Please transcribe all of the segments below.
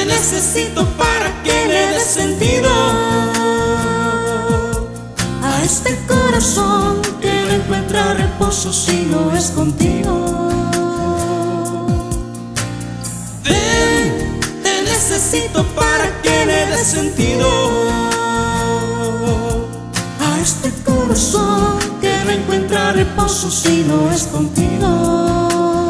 necesito para que le des sentido a este corazón que no encuentra reposo si no es contigo. Ven, te necesito para que le des sentido a este corazón que no encuentra reposo si no es contigo.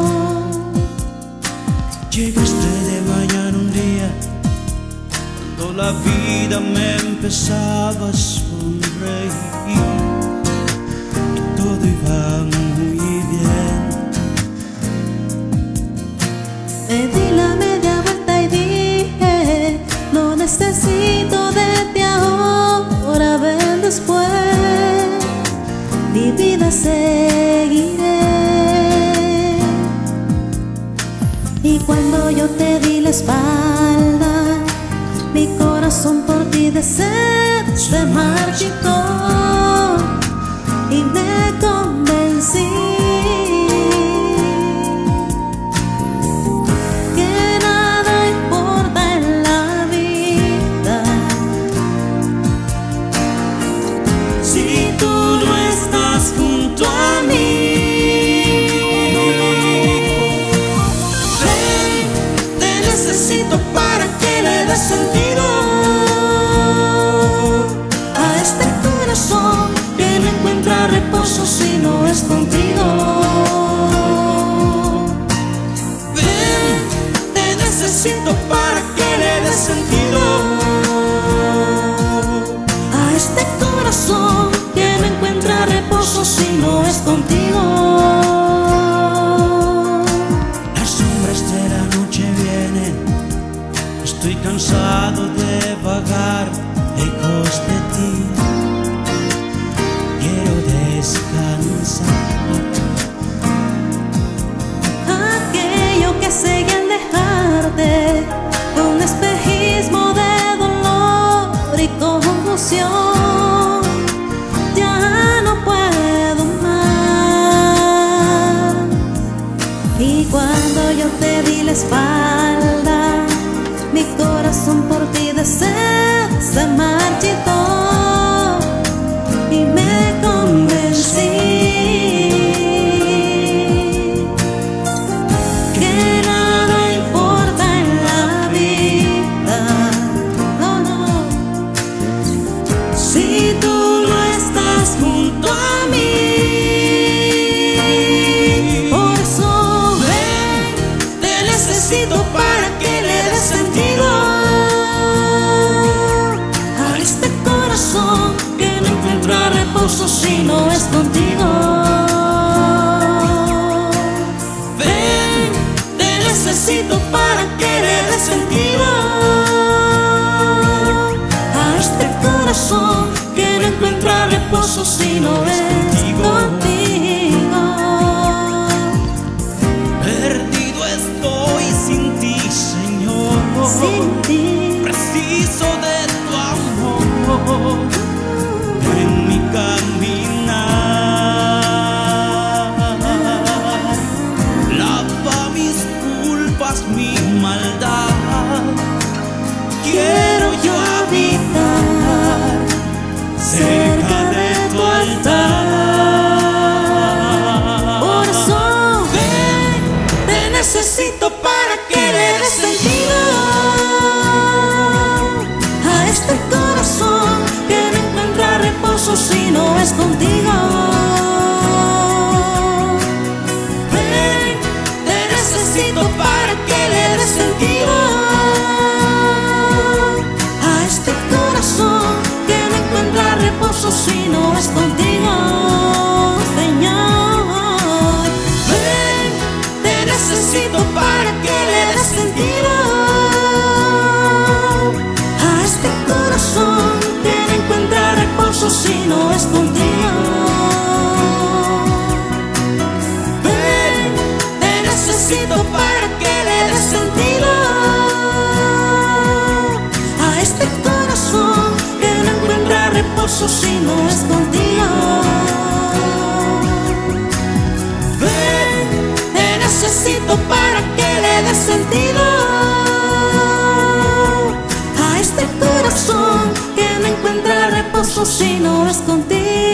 Llegaste de mañana un día cuando la vida me empezaba a sonreír y todo iba muy bien. Me di la media vuelta y dije, no necesito de ti ahora, ven después, mi vida seguiré. Y cuando yo te di la espalda, mi corazón por ti de sed se marchitó y me convencí que nada importa en la vida si tú no estás junto a mí. Para que le des sentido a este corazón que no encuentra reposo si no es contigo. Ven, te necesito para que le des sentido a este corazón que no encuentra reposo si no es contigo. Las sombras de la noche vienen, estoy cansado de vagar lejos de ti. Quiero descansar. Aquello que seguía en dejarte, un espejismo de dolor y confusión, ya no puedo más. Y cuando yo te di la espalda, mi corazón por ti de sed se marchitó y me convencí que nada importa en la vida, no, no, si tú no estás junto a mí. Por eso ven, te necesito para que le des sentido a este corazón que no encuentra reposo si no es contigo. Ven, te necesito para que le des sentido a este corazón que no encuentra reposo si no es contigo. Perdido estoy sin ti, Señor. Sin ti preciso de tu amor en mi caminar. Lava mis culpas, mi maldad. Quiero yo habitar cerca de tu altar. Por eso Ven, te necesito para que le des sentido a este corazón que no encuentra reposo si no es contigo. Ven, te necesito para que le des sentido A este corazón que no encuentra reposo si no es contigo, Señor. Ven, te necesito para que le des sentido A este corazón que no encuentra reposo si no es contigo. Ven, te necesito para que le des sentido A este corazón que no encuentra reposo si no es contigo. Ven, te necesito para que le des sentido costo si no es contigo.